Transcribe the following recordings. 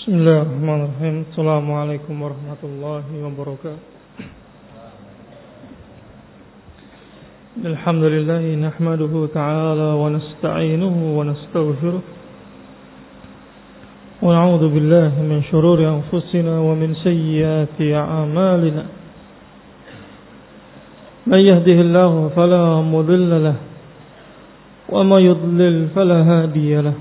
Bismillahirrahmanirrahim. Assalamualaikum warahmatullahi wabarakatuh. Alhamdulillah nahmaduhu ta'ala wa nasta'inuhu wa nastaghfiruh wa na'udzu billahi min shururi anfusina wa min sayyiati a'malina. Man yahdihillahu fala mudilla lahu wa man yudlil fala hadiya lahu.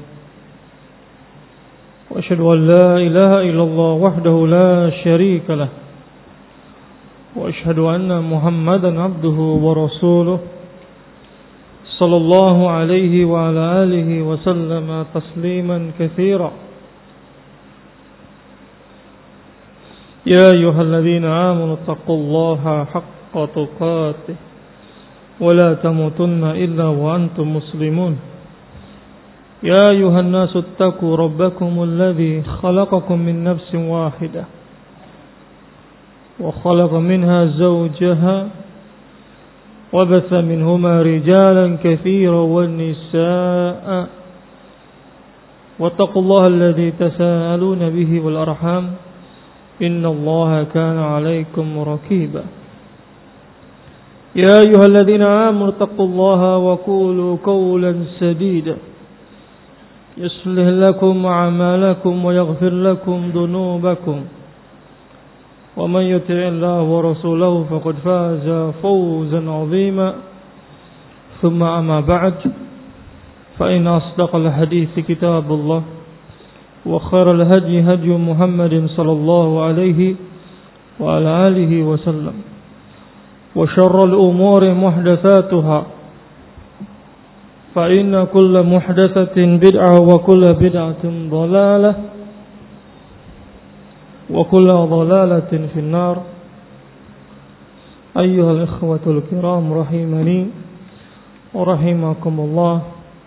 وأشهد أن لا إله إلا الله وحده لا شريك له وأشهد أن محمدا عبده ورسوله صلى الله عليه وعلى آله وسلم تسليما كثيرا. يا أيها الذين آمنوا اتقوا الله حق تقاته ولا تموتن إلا وأنتم مسلمون. يا أيها الناس اتقوا ربكم الذي خلقكم من نفس واحدة وخلق منها زوجها وبث منهما رجالا كثيرا والنساء واتقوا الله الذي تساءلون به والأرحام إن الله كان عليكم رقيبا. يا أيها الذين آمنوا اتقوا الله وقولوا قولا سديدا يصلح لكم أعمالكم ويغفر لكم ذنوبكم ومن يطع الله ورسوله فقد فاز فوزا عظيما. ثم أما بعد فإن أصدق الحديث كتاب الله وخير الهدي هدي محمد صلى الله عليه وعلى آله وسلم وشر الأمور محدثاتها فإن كل محدثة بدعة وكل بدعة ضلالة وكل ضلالة في النار. أيها الإخوة الكرام رحمني ورحمكم الله.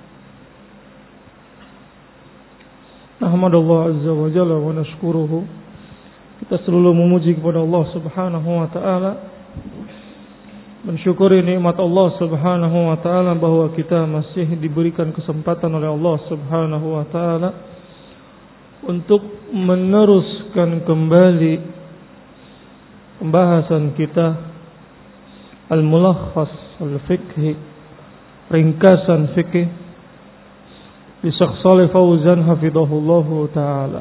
Nahmadullah azza wa jalla wa nashkuruhu. Kita selalu memuji kepada Allah Subhanahu wa taala, mensyukuri nikmat Allah Subhanahu wa taala bahwa kita masih diberikan kesempatan oleh Allah Subhanahu wa taala untuk meneruskan kembali pembahasan kita Al-Mulakhas Al-Fiqhi, ringkasan fikih di Syekh Shalih Fauzan hafizahullahu taala.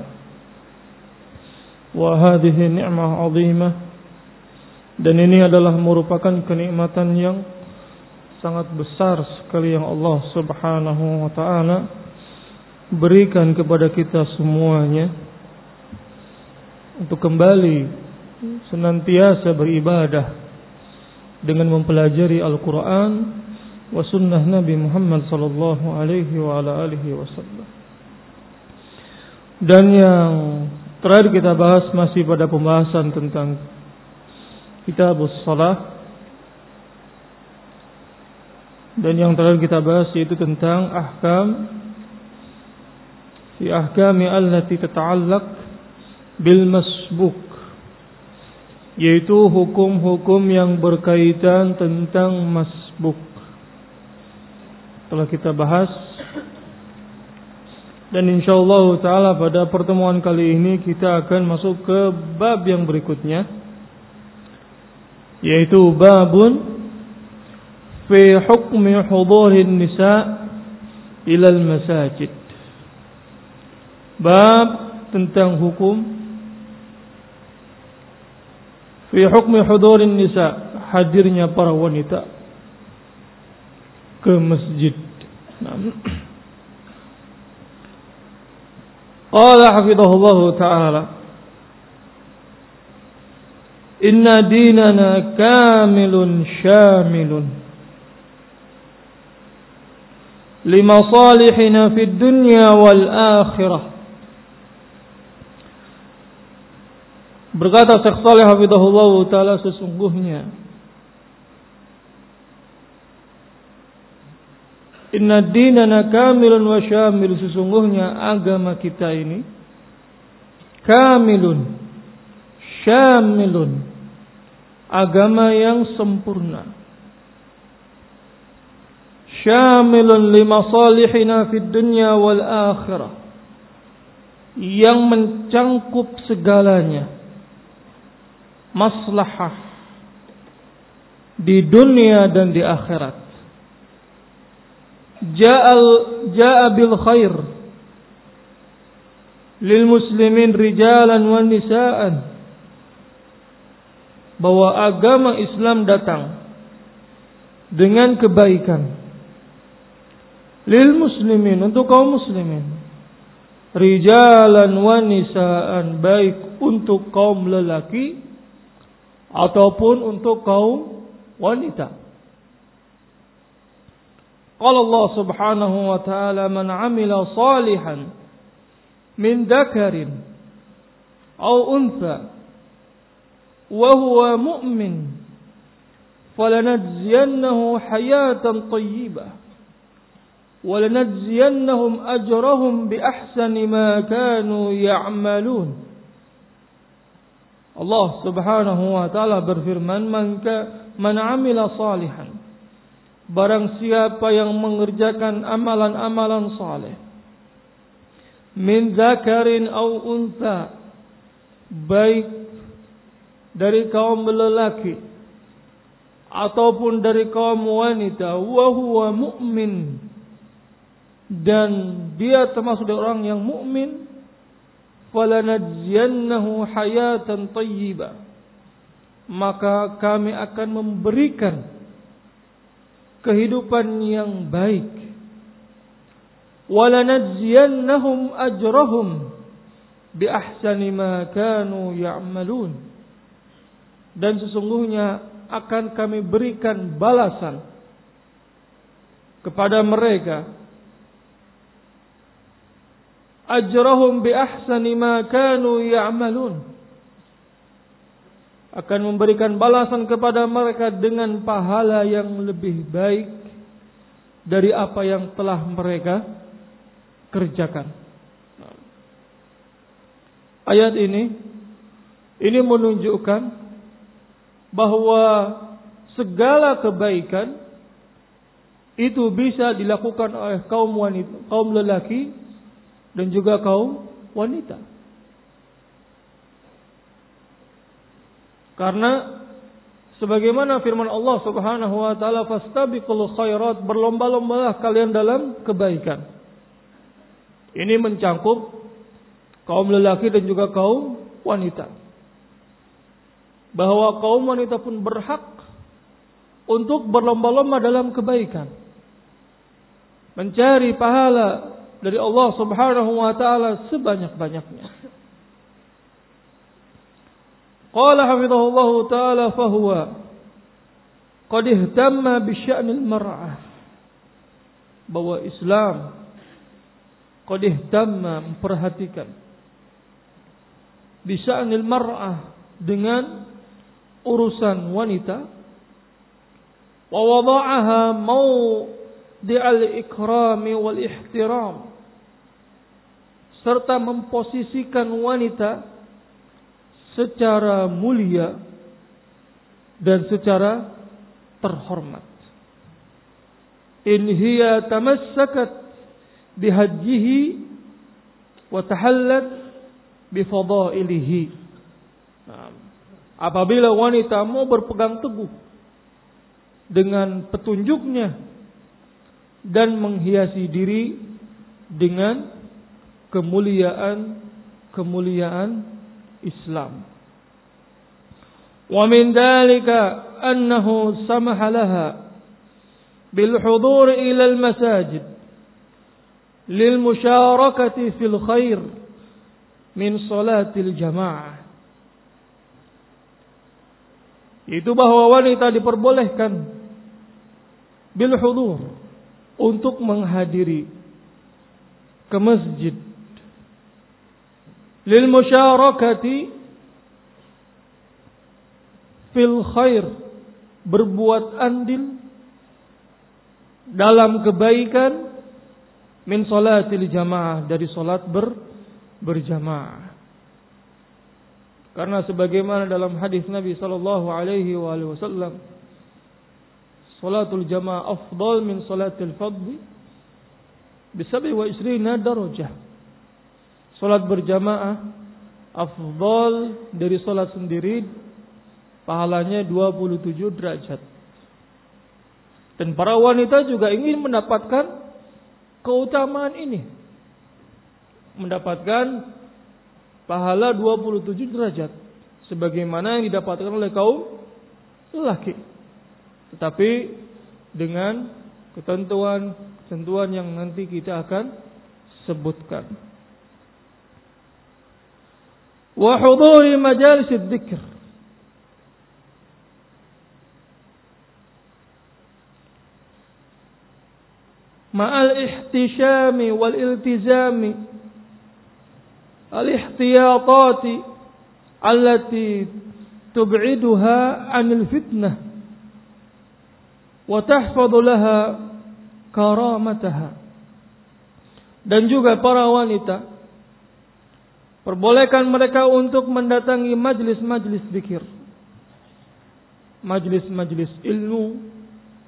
Wa hadhihi ni'mah 'azimah, dan ini adalah merupakan kenikmatan yang sangat besar sekali yang Allah Subhanahu wa taala berikan kepada kita semuanya untuk kembali senantiasa beribadah dengan mempelajari Al-Qur'an wa sunnah Nabi Muhammad sallallahu alaihi wa ala alihi wasallam. Dan yang terakhir kita bahas masih pada pembahasan tentang Kitabus Shalah, dan yang terakhir kita bahas yaitu tentang ahkami allati tata'allaq bil masbuk, yaitu hukum-hukum yang berkaitan tentang masbuk. Telah kita bahas, dan insyaallah taala pada pertemuan kali ini kita akan masuk ke bab yang berikutnya, yaitu babun fi hukmi hudurin nisa ilal masajid. Bab tentang hukum fi hukmi hudurin nisa, hadirnya para wanita ke masjid. Qala hafizahullahu ta'ala, inna dinana kamilun syamilun limasalihina fid dunya wal akhirah. Berkata Syekh Shalih hafizahullah taala, sesungguhnya inna dinana kamilun wa syamil, sesungguhnya agama kita ini kamilun syamilun, agama yang sempurna, syamilun limasalihina fid dunya wal akhirah, yang mencangkup segalanya, maslahah di dunia dan di akhirat. Ja'a bil khair lil muslimin rijalan wa nisaan, bahwa agama Islam datang dengan kebaikan lil muslimin, untuk kaum muslimin, rijalan wa nisaan, baik untuk kaum lelaki ataupun untuk kaum wanita. Qala Allah subhanahu wa ta'ala, man amila salihan min dzakarin aw untha wa huwa mu'min falanajziyannahu hayatan thayyibah wa lanajziyannahum ajrahum bi ahsani ma kanu ya'malun. Allah subhanahu wa ta'ala berfirman, man amila salihan, barang siapa yang mengerjakan amalan-amalan saleh, min dzakarin aw untha, baik dari kaum lelaki ataupun dari kaum wanita, wa huwa mu'min, dan dia termasuk dari orang yang mukmin, falanajziyannahu hayatan thayyibah, maka kami akan memberikan kehidupan yang baik. Walanajziyannahum ajrahum bi ahsani ma kanu ya'malun, dan sesungguhnya akan kami berikan balasan kepada mereka, ajrahum bi ahsani ma kanu ya'malun, akan memberikan balasan kepada mereka dengan pahala yang lebih baik dari apa yang telah mereka kerjakan. Ayat ini menunjukkan bahwa segala kebaikan itu bisa dilakukan oleh kaum wanita, kaum lelaki dan juga kaum wanita. Karena sebagaimana firman Allah Subhanahu wa taala, fastabiqul khairat, berlomba-lombalah kalian dalam kebaikan. Ini mencangkup kaum lelaki dan juga kaum wanita. Bahwa kaum wanita pun berhak untuk berlomba-lomba dalam kebaikan, mencari pahala dari Allah Subhanahu wa taala sebanyak-banyaknya. Qala hafizahullahu ta'ala, fahuwa qad ihtamma bi sya'nil mar'ah, bahwa Islam qad ihtamma, memperhatikan, bi sya'nil mar'ah, dengan urusan wanita, wa wada'aha mawdi'al ikrami wal ihtiram, serta memposisikan wanita secara mulia dan secara terhormat. In hiya tamassakat bihajjihi wa tahallat bifadailihi. Apabila wanita mau berpegang teguh dengan petunjuknya dan menghiasi diri dengan kemuliaan Islam. Wa min dhalika annahu samaha laha bil hudur ila al masajid lil musyarakati fil khair min salatil jamaah. Itu bahwa wanita diperbolehkan bil hudur, untuk menghadiri ke masjid, lil musyarakati fil khair, berbuat andil dalam kebaikan, min salatil jamaah, dari salat berjamaah. Karena sebagaimana dalam hadis Nabi sallallahu alaihi wasallam, salatul jamaah afdal min salatil fardhi bi 27 darajah. salat berjamaah afdal dari salat sendiri, pahalanya 27 derajat. Dan para wanita juga ingin mendapatkan keutamaan ini, mendapatkan pahala 27 derajat sebagaimana yang didapatkan oleh kaum lelaki, tetapi dengan ketentuan yang nanti kita akan sebutkan. Wa huduri majalis dzikr, ma'al ihtishami wal iltizami al-ihtiyatati allati tub'iduha 'anil fitnah wa tahfadhu laha karamataha. Dan juga para wanita, perbolehkan mereka untuk mendatangi majlis-majlis zikir, majlis-majlis ilmu,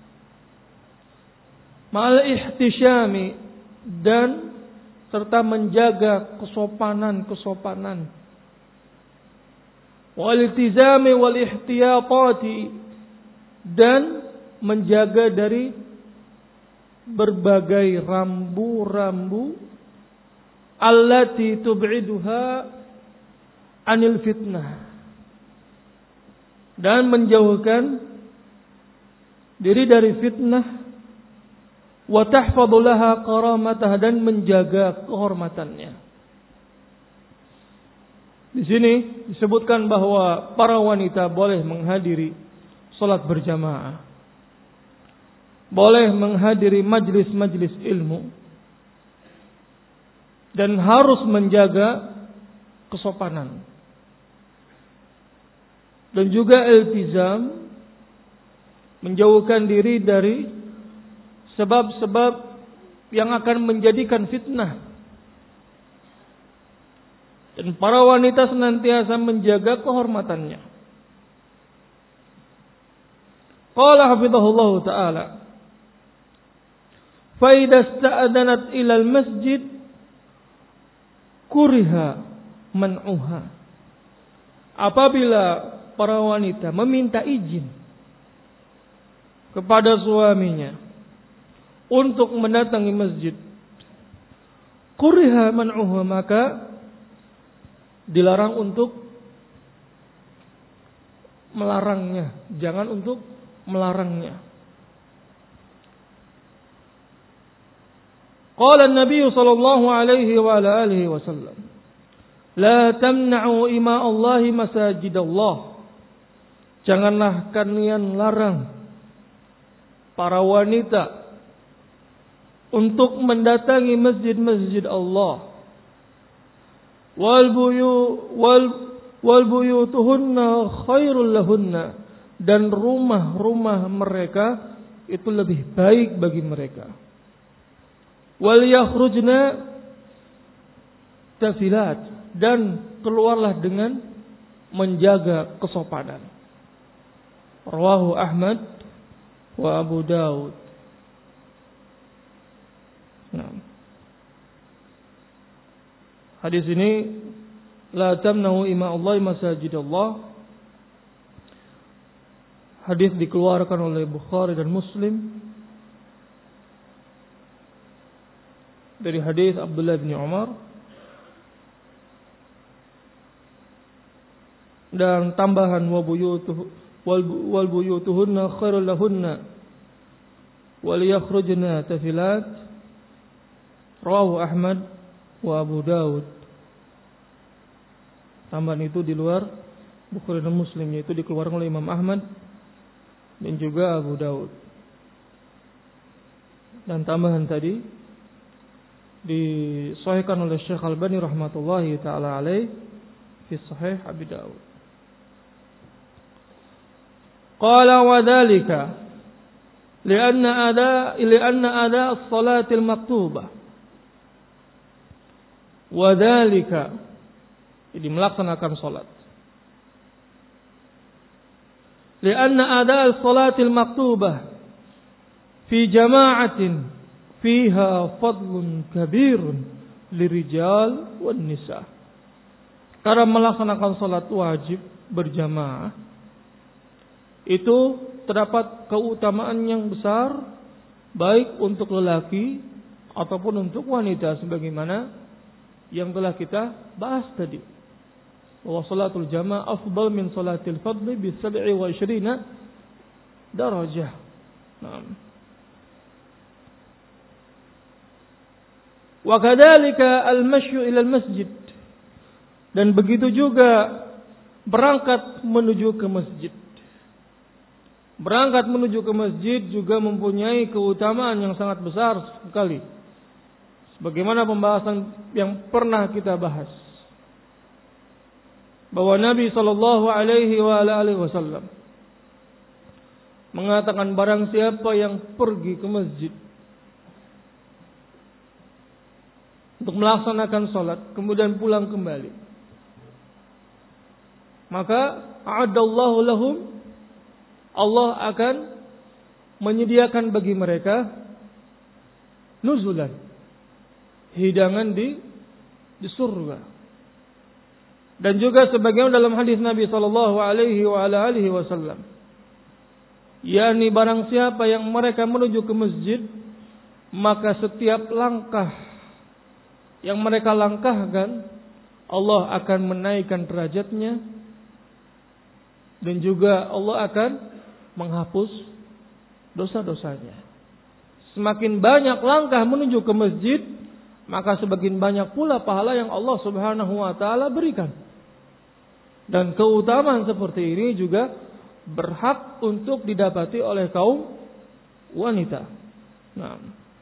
ma'al ihtishami, dan serta menjaga kesopanan, wal iltizami wal ihtiyatati, dan menjaga dari berbagai rambu-rambu allati tub'iduha 'anil fitnah, dan menjauhkan diri dari fitnah, wa tahfadhu laha karamataha, dan menjaga kehormatannya. Di sini disebutkan bahwa para wanita boleh menghadiri salat berjamaah, boleh menghadiri majlis-majlis ilmu, dan harus menjaga kesopanan dan juga iltizam, menjauhkan diri dari sebab-sebab yang akan menjadikan fitnah. Dan para wanita senantiasa menjaga kehormatannya. Qala hafizahullah ta'ala, fa idza sta'adanat ila al-masjid kuriha man'uha. Apabila para wanita meminta izin kepada suaminya untuk mendatangi masjid, kuriha man'uha, maka dilarang untuk melarangnya, jangan untuk melarangnya. Qala an-nabiy sallallahu alaihi wa ala alihi wasallam, la tamna'u ima Allah masajidallah. Janganlah kalian larang para wanita untuk mendatangi masjid-masjid Allah. Wal buyutuhunna khairul lahunna, dan rumah-rumah mereka itu lebih baik bagi mereka. Wal yakhrujna tafilat, dan keluarlah dengan menjaga kesopanan. Rawahu Ahmad wa Abu Dawud. Nah, hadis ini, la tamna'u ima Allah masajidallah, hadis dikeluarkan oleh Bukhari dan Muslim dari hadis Abdullah bin Umar, dan tambahan wal buyutuhunna khairul lahunna wal yakhrujna tafilat. Rawahu Ahmad wa Abu Dawud. Tambahan itu di luar Bukhari dan Muslim, yaitu dikeluarkan oleh Imam Ahmad dan juga Abu Dawud. Dan tambahan tadi disahihkan oleh Syekh Albani rahmatullahi taala alaih fi Sahih Abi Dawud. Qala wa dzalika li'anna ada as-salatil maktubah. Wa dzalika, jadi melaksanakan salat. Li'anna ada as-salatil maktubah fi jama'atin fiha fadlun kabirun lirijal wan nisa. Karena melaksanakan salat wajib berjamaah itu terdapat keutamaan yang besar baik untuk lelaki ataupun untuk wanita, sebagaimana yang telah kita bahas tadi, bahwa salatul jamaah afdal min salatil fadli bi 27 darajah. Wa kadzalika al-mashyu ila al-masjid, dan begitu juga berangkat menuju ke masjid. Berangkat menuju ke masjid juga mempunyai keutamaan yang sangat besar sekali. Sebagaimana pembahasan yang pernah kita bahas, bahwa Nabi sallallahu alaihi wasallam mengatakan barang siapa yang pergi ke masjid untuk melaksanakan salat kemudian pulang kembali, maka a'adallahu lahum, Allah akan menyediakan bagi mereka nuzulan, hidangan di surga. Dan juga sebagaimana dalam hadis Nabi sallallahu alaihi wasallam, yakni barang siapa yang mereka menuju ke masjid, maka setiap langkah yang mereka langkahkan, Allah akan menaikkan derajatnya, dan juga Allah akan menghapus dosa-dosanya. Semakin banyak langkah menuju ke masjid, maka semakin banyak pula pahala yang Allah Subhanahu wa taala berikan. Dan keutamaan seperti ini juga berhak untuk didapati oleh kaum wanita. Nah,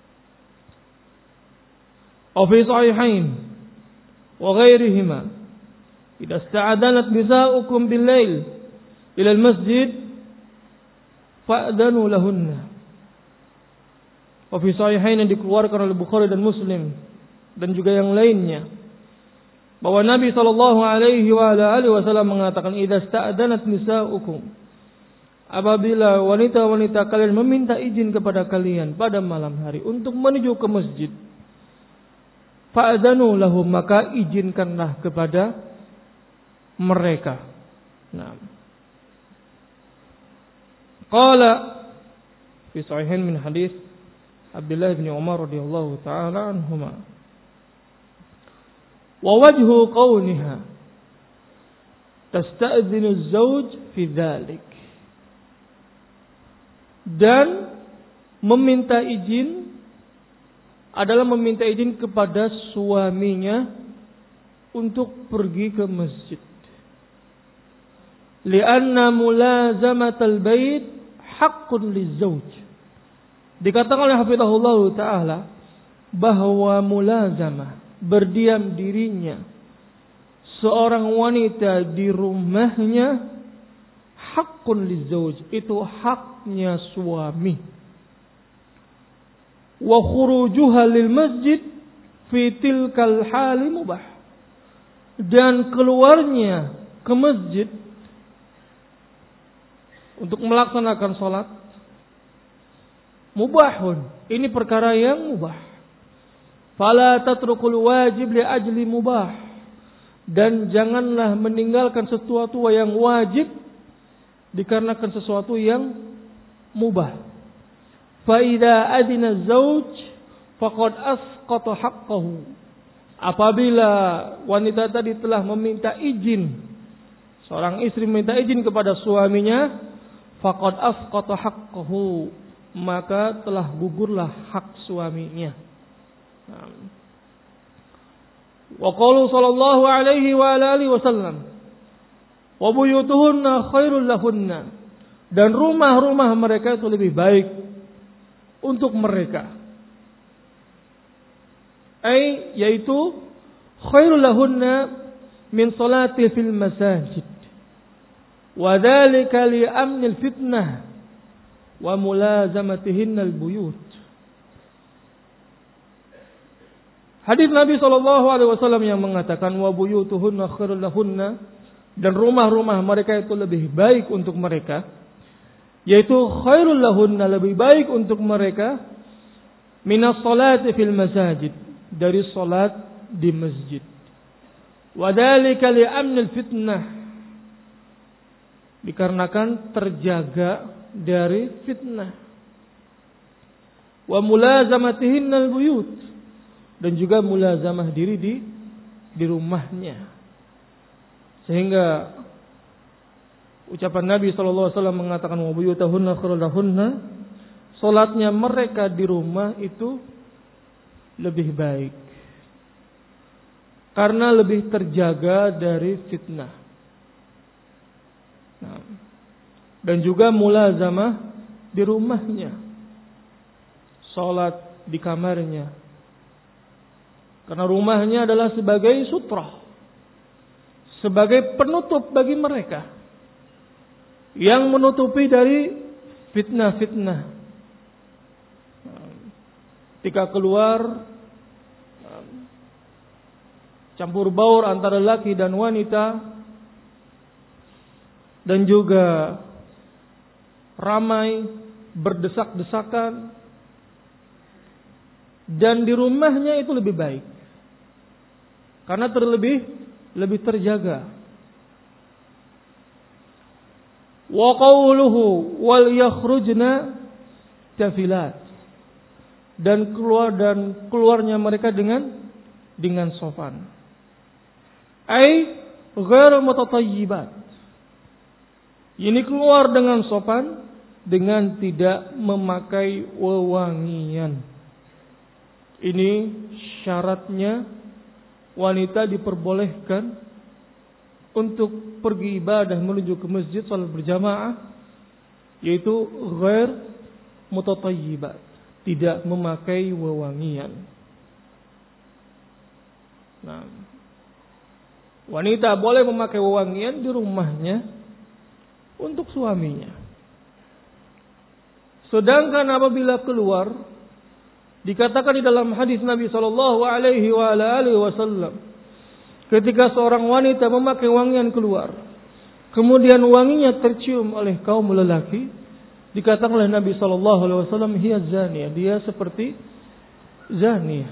fi sahihain wa ghairihima, idza ista'adanat nisa'ukum bil-lail ila al-masjid fa'danu lahunna. Wa fi sahihain yang dikeluarkan oleh Bukhari dan Muslim dan juga yang lainnya, bahwa Nabi sallallahu alaihi wasallam mengatakan, idza ista'adanat nisa'ukum, apabila wanita-wanita kalian meminta izin kepada kalian pada malam hari untuk menuju ke masjid, fa'adhanu lahum, maka izinkanlah kepada mereka. Nah, qala fi sahihain min hadis Abdullah bin Umar radhiyallahu taala anhuma, wa wajhu qawniha tasta'dhinu az-zawj fi dhalik, dan meminta izin adalah meminta izin kepada suaminya untuk pergi ke masjid. Lianna mulazamatal bait haqqun lizzauj. Dikatakan oleh hafizahullah taala bahwa mulazamah, berdiam dirinya seorang wanita di rumahnya, haqqun lizzauj, itu haknya suami. Wa khurujuha lil masjid fi tilkal hali mubah, dan keluarnya ke masjid untuk melaksanakan salat mubahun, ini perkara yang mubah. Fala tatrukul wajib li ajli mubah, dan janganlah meninggalkan sesuatu yang wajib dikarenakan sesuatu yang mubah. Fa idza adina az-zawj faqad asqata haqqahu, apabila wanita tadi telah meminta izin, seorang istri meminta izin kepada suaminya, faqad asqata haqqahu, maka telah gugurlah hak suaminya. Wa qalu sallallahu alaihi wa alihi wasallam, wa buyutuhunna khairul lahunna, dan rumah-rumah mereka itu lebih baik untuk mereka. Yaitu khairul lahunna min salati fil masajid, wa dzalika li amnil fitnah wa mulazamatihinna al buyut. Hadis Nabi SAW yang mengatakan wa buyutuhunna khairul lahunna, dan rumah-rumah mereka itu lebih baik untuk mereka, yaitu khairul lahunna, lebih baik untuk mereka, minas salati fil masajid, dari salat di masjid. Wadzalika li'amnil fitnah. Dikarenakan terjaga dari fitnah. Wa mulazamatihinnal buyut. Dan juga mulazamah diri di rumahnya. Sehingga ucapan Nabi SAW mengatakan wa buyutahunna khairul lahunna, salatnya mereka di rumah itu lebih baik. Karena lebih terjaga dari fitnah. Nah, dan juga mulazamah di rumahnya. Salat di kamarnya. Karena rumahnya adalah sebagai sutra. Sebagai penutup bagi mereka. Yang menutupi dari fitnah-fitnah. Ketika keluar campur baur antara laki dan wanita, dan juga ramai berdesak-desakan, dan di rumahnya itu lebih baik karena lebih terjaga. Wa qawluhu wal yakhrujna tafilat, dan keluarnya mereka dengan sopan. Ai ghairu mutatayyibat. Ini keluar dengan sopan, dengan tidak memakai wewangian. Ini syaratnya wanita diperbolehkan untuk pergi ibadah menuju ke masjid salat berjamaah, yaitu ghair mutatayyibat, tidak memakai wewangian. Nah, wanita boleh memakai wewangian di rumahnya untuk suaminya. Sedangkan apabila keluar, dikatakan di dalam hadis Nabi sallallahu alaihi wasallam, ketika seorang wanita memakai wangian keluar, kemudian wanginya tercium oleh kaum lelaki, dikatakan oleh Nabi sallallahu alaihi wasallam, hiya zaniyah, dia seperti zaniyah.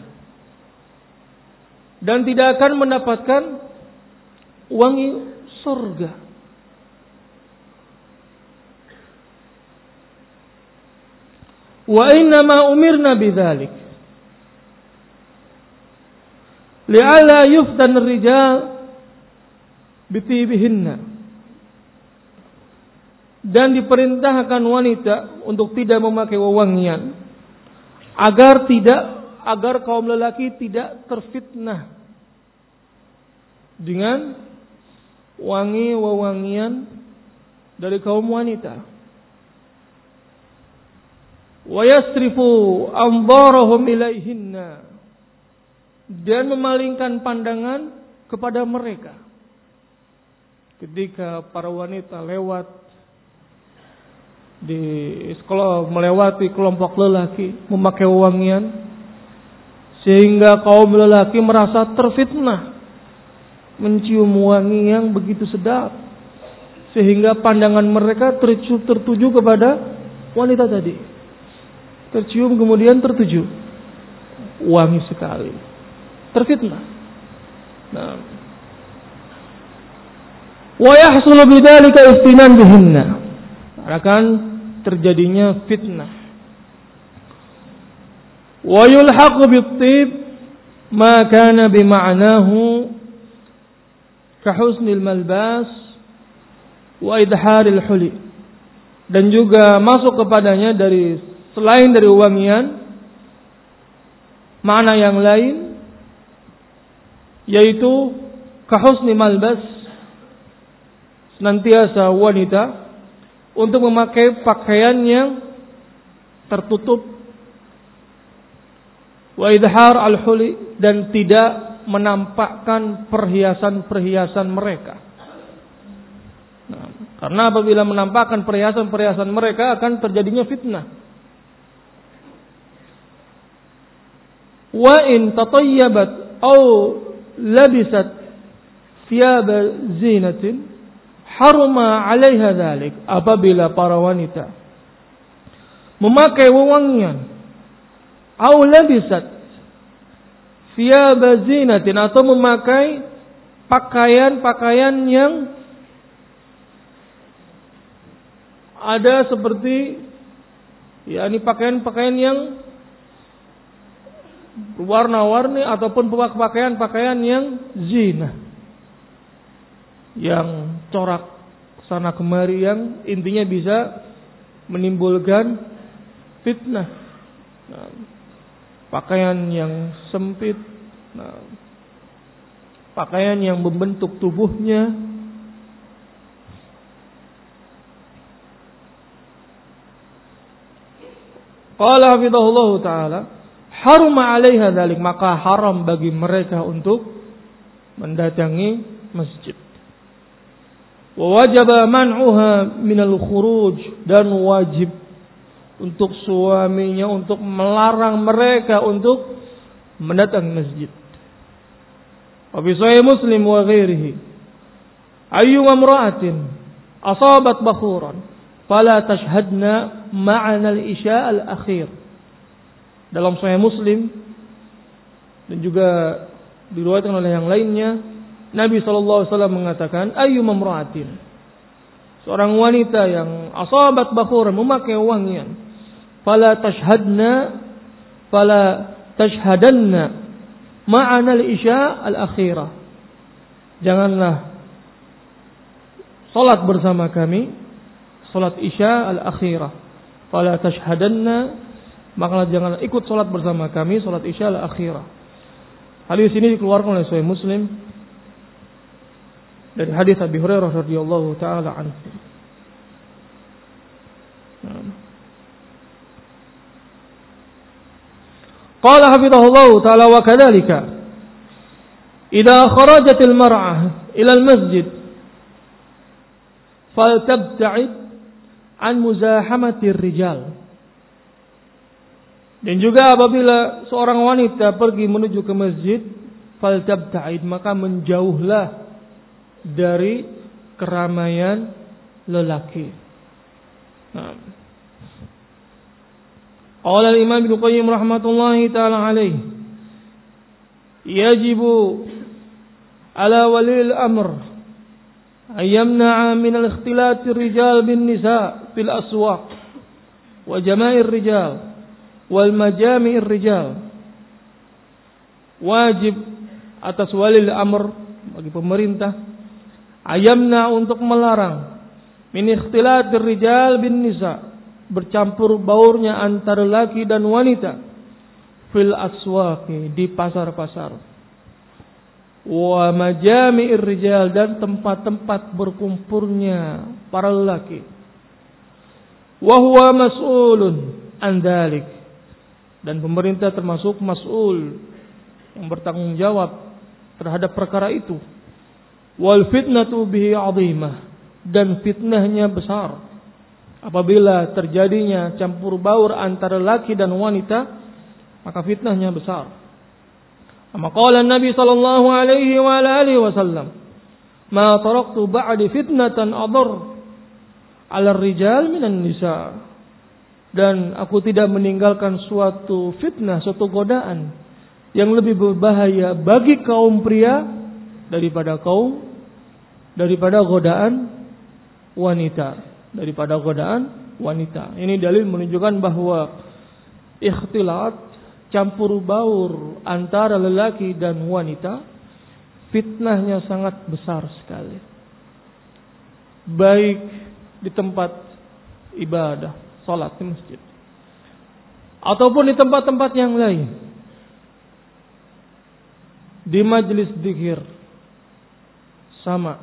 Dan tidak akan mendapatkan wangi surga. Wa innama umirna bidzalik li'alla yuftan ar-rijal bitibihinna. Dan diperintahkan wanita untuk tidak memakai wewangian agar kaum lelaki tidak terfitnah dengan wewangian dari kaum wanita. Wa yasrifu anzarahum ilaihinna, dan memalingkan pandangan kepada mereka. Ketika para wanita lewat di sekolah, melewati kelompok lelaki memakai wewangian, sehingga kaum lelaki merasa terfitnah mencium wangi yang begitu sedap, sehingga pandangan mereka tertuju kepada wanita tadi. Tercium kemudian tertuju, wangi sekali, terfitnah. Nah, wa yahsulu bidzalika iftinan bihinna, akan terjadinya fitnah. Wa yulhaqu bit-tib ma kana bima'nahu ka husnil malbas wa idharil huli, dan juga masuk kepadanya selain dari wangian, makna yang lain, yaitu kahusni malbas, senantiasa wanita untuk memakai pakaian yang tertutup, wa idhar al-huli, dan tidak menampakkan perhiasan-perhiasan mereka. Nah, karena apabila menampakkan perhiasan-perhiasan mereka akan terjadinya fitnah. Wa in tatayyabat aw labisat thiyab zinatin haruma 'alaiha dzalik, apabila para wanita memakai wewangian aw labisat thiyaba zinatin, atau memakai pakaian-pakaian yang ada seperti yakni pakaian-pakaian yang warna-warni ataupun pakaian-pakaian yang zina, yang corak sana kemari, yang intinya bisa menimbulkan fitnah. Nah, pakaian yang sempit, nah, pakaian yang membentuk tubuhnya. Qala hafizahullah ta'ala, haruma 'alaiha dzalik, maka haram bagi mereka untuk mendatangi masjid. Wa wajaba man'uha minal khuruj, dan wajib untuk suaminya untuk melarang mereka untuk mendatangi masjid. Wa fi sahih Muslim wa ghairihi, ayyuma imra'atin asabat bakhuran fala tashhadna ma'ana al-isya al-akhir. Dalam sahih Muslim dan juga diriwayatkan oleh yang lainnya, Nabi SAW mengatakan, ayyuma imra'atin, seorang wanita yang asabat bakhuran, memakai wangian, fala tashhadanna ma'ana al-isya al-akhirah, janganlah salat bersama kami, salat isya al-akhirah. Fala tashhadanna, maka janganlah ikut salat bersama kami, salat isya al-akhirah. Hadis ini dikeluarkan oleh Sahih Muslim dari hadis Abi Hurairah radhiyallahu taala anhu. Qala hafizahullah taala, wa kadzalika idza kharajatil mar'ah ila al-masjid faltabta'id an muzahamatir rijal. Dan juga apabila seorang wanita pergi menuju ke masjid, faltabta'id, maka menjauhlah dari keramaian lelaki. Qala al-Imam Ibnu Qayyim rahmatullahi taala alaihi, yajibu ala walil amr an yamna'a min al-ikhtilat ar-rijal bin nisa fil aswaq wa jama'ir rijal wal majami'ir rijal. Wajib atas walil amr, bagi pemerintah, ayamna, untuk melarang, min ikhtilat ar-rijal bin nisa, bercampur baurnya antara laki dan wanita, fil aswaqi, di pasar-pasar, wa majami'ir rijal, dan tempat-tempat berkumpulnya para lelaki, wa huwa mas'ulun an dzalik, dan pemerintah termasuk mas'ul, yang bertanggung jawab terhadap perkara itu. Wal fitnatu bihi 'azimah, dan fitnahnya besar apabila terjadinya campur baur antara laki dan wanita, maka fitnahnya besar. Amma qala Nabi sallallahu alaihi wa alihi wasallam, ma taraktu ba'di fitnatan adar 'ala ar-rijal minan nisa, dan aku tidak meninggalkan suatu fitnah, suatu godaan yang lebih berbahaya bagi kaum pria daripada godaan wanita. Ini dalil menunjukkan bahwa ikhtilat, campur baur antara lelaki dan wanita, fitnahnya sangat besar sekali, baik di tempat ibadah, salat di masjid, ataupun di tempat-tempat yang lain, di majelis zikir sama.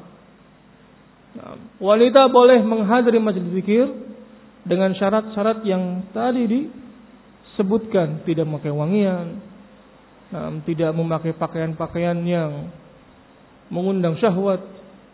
Wanita boleh menghadiri majelis zikir dengan syarat-syarat yang tadi disebutkan, tidak memakai wangian, tidak memakai pakaian-pakaian yang mengundang syahwat,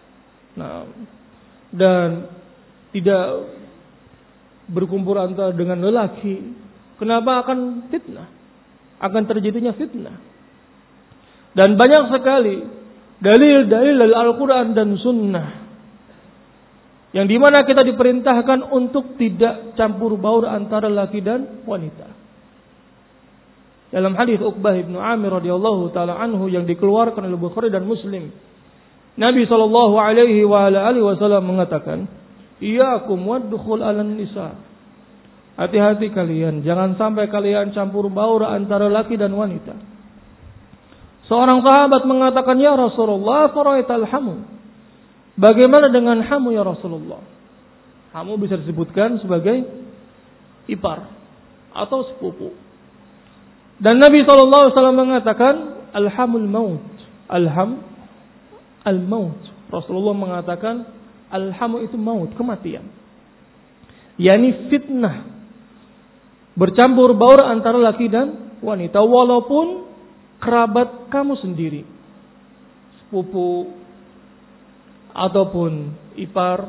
dan tidak berkumpul antara dengan lelaki. Kenapa? Akan fitnah, akan terjadinya fitnah. Dan banyak sekali dalil-dalil dari Al-Quran dan Sunnah yang dimana kita diperintahkan untuk tidak campur baur antara laki dan wanita. Dalam hadis Uqbah bin Amir radhiyallahu taala anhu yang dikeluarkan oleh Bukhari dan Muslim, Nabi sallallahu alaihi wasallam mengatakan, "Iyyakum wadkhul 'alan nisa." Hati-hati kalian, jangan sampai kalian campur baur antara laki dan wanita. Seorang sahabat mengatakan, "Ya Rasulullah, faraital hamu." Bagaimana dengan hamu ya Rasulullah? Hamu bisa disebutkan sebagai ipar atau sepupu. Dan Nabi SAW mengatakan, "Alhamul maut." Alham, al-maut. Rasulullah mengatakan, alhamu itu maut, kematian. Yani fitnah. Bercampur baur antara laki dan wanita. Walaupun kerabat kamu sendiri. Sepupu. Ataupun ipar.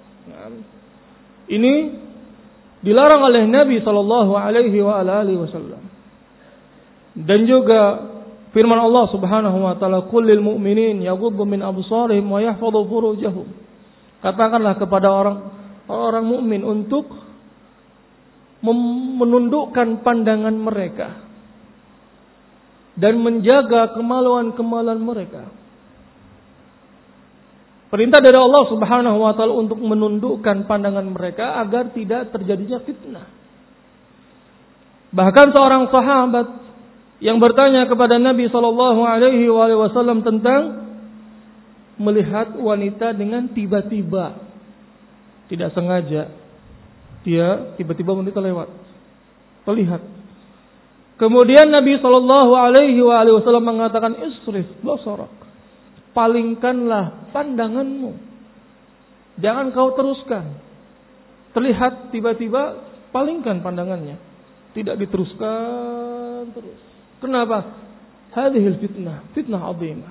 Ini dilarang oleh Nabi SAW. Dan juga firman Allah Subhanahu wa taala, "Qul lil mu'minin yaghuddu min absarihim wa yahfadhu furujahum." Katakanlah kepada orang mukmin untuk menundukkan pandangan mereka dan menjaga kemaluan-kemaluan mereka. Perintah dari Allah Subhanahu wa taala untuk menundukkan pandangan mereka agar tidak terjadinya fitnah. Bahkan seorang sahabat yang bertanya kepada Nabi sallallahu alaihi wasallam tentang melihat wanita dengan tiba-tiba, tidak sengaja, dia tiba-tiba wanita lewat, terlihat. Kemudian Nabi sallallahu alaihi wasallam mengatakan, "Isrif basarak." Palingkanlah pandanganmu. Jangan kau teruskan. Terlihat tiba-tiba, palingkan pandangannya. Tidak diteruskan terus. Kenapa? Hadhil fitnah, fitnah azimah.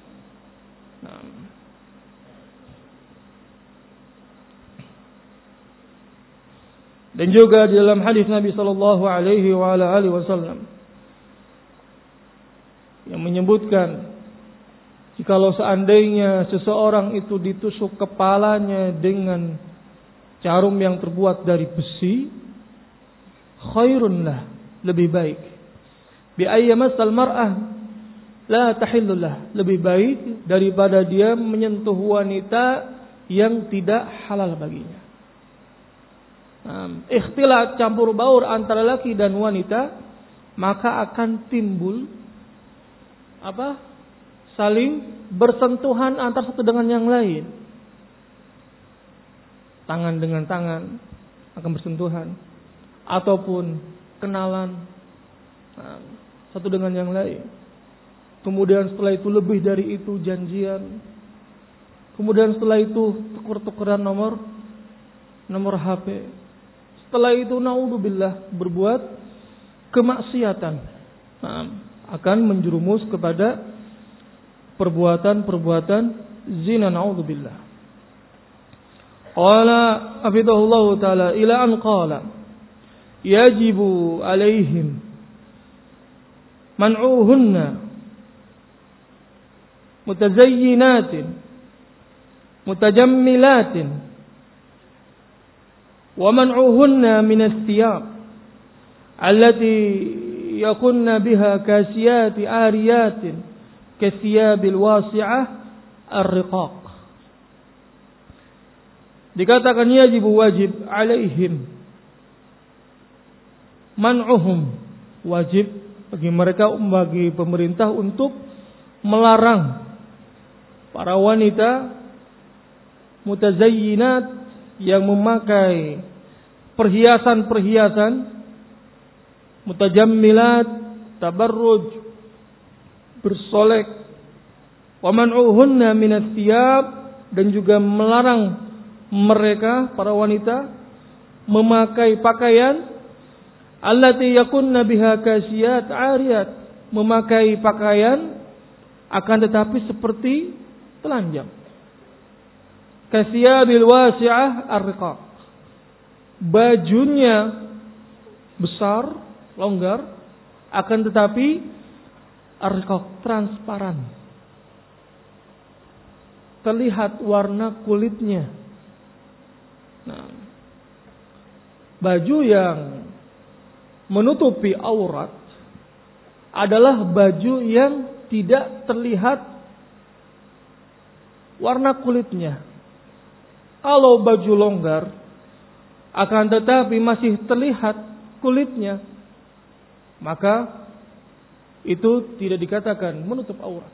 Dan juga di dalam hadis Nabi sallallahu alaihi wasallam yang menyebutkan, jikalau seandainya seseorang itu ditusuk kepalanya dengan jarum yang terbuat dari besi, khairun lah, lebih baik. Bi ayyamassal mar'ah la tahillullah, lebih baik daripada dia menyentuh wanita yang tidak halal baginya. Ikhtilat, campur baur antara laki dan wanita, maka akan timbul saling bersentuhan antara satu dengan yang lain. Tangan dengan tangan akan bersentuhan, ataupun kenalan satu dengan yang lain. Kemudian setelah itu lebih dari itu janjian. Kemudian setelah itu tuker-tukeran nomor HP. Setelah itu naudzubillah berbuat kemaksiatan. Akan menjerumus kepada perbuatan-perbuatan zina, naudzubillah. Qala hafizahullahu taala ila an qala yajibu alaihim man'uhunna mutazayyinatin mutajammilatin wa man'uhunna min ath-thiyab allati yakunna biha kasiyati ariyatin kathiyabil wasi'ah ar-riqaq. Dikatakan wajib alaihim man'uhum, wajib bagi mereka, bagi pemerintah untuk melarang para wanita mutazayyinat yang memakai perhiasan-perhiasan, mutajammilat, tabarruj, bersolek, wa man'uhunna minats thiyab, dan juga melarang mereka para wanita memakai pakaian allati yakunna biha kasiyat ariyat, memakai pakaian akan tetapi seperti telanjang. Kasiyabil wasi'ah ar-riqaq, bajunya besar, longgar, akan tetapi ar-riqaq, transparan, terlihat warna kulitnya. Baju yang menutupi aurat adalah baju yang tidak terlihat warna kulitnya. Kalau baju longgar akan tetapi masih terlihat kulitnya, maka itu tidak dikatakan menutup aurat.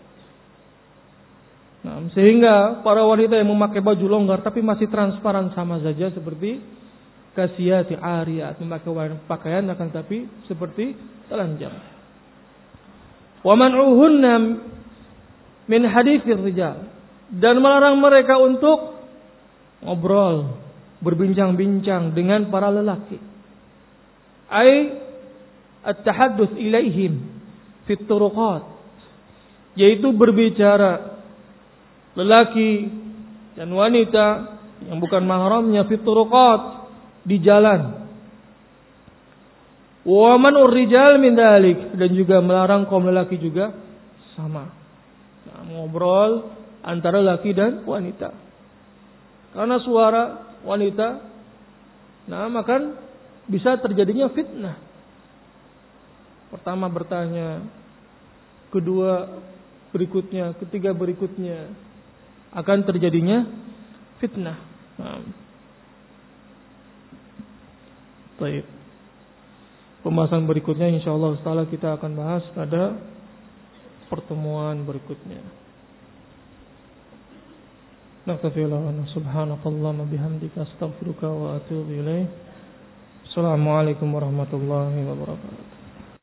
Nah, sehingga para wanita yang memakai baju longgar tapi masih transparan sama saja seperti kasiyati ariyat, memakai pakaian akan tapi seperti telanjang. Wa man'uhunna min haditsir rijal, dan melarang mereka untuk ngobrol, berbincang-bincang dengan para lelaki. Ai at-tahadduts ilaihim fit turuqat, yaitu berbicara lelaki dan wanita yang bukan mahramnya fit turuqat, di jalan. Wa man'ur rijal min dalik, dan juga melarang kaum lelaki juga sama. Nah, ngobrol antara laki dan wanita. Karena suara wanita, nah maka bisa terjadinya fitnah. Pertama bertanya, kedua berikutnya, ketiga berikutnya, akan terjadinya fitnah. Nah. Baik. Pembahasan berikutnya insyaallah taala kita akan bahas pada pertemuan berikutnya. Nakfirullah subhanakallahumma bihamdika astaghfiruka wa atubu ilaik. Assalamualaikum warahmatullahi wabarakatuh.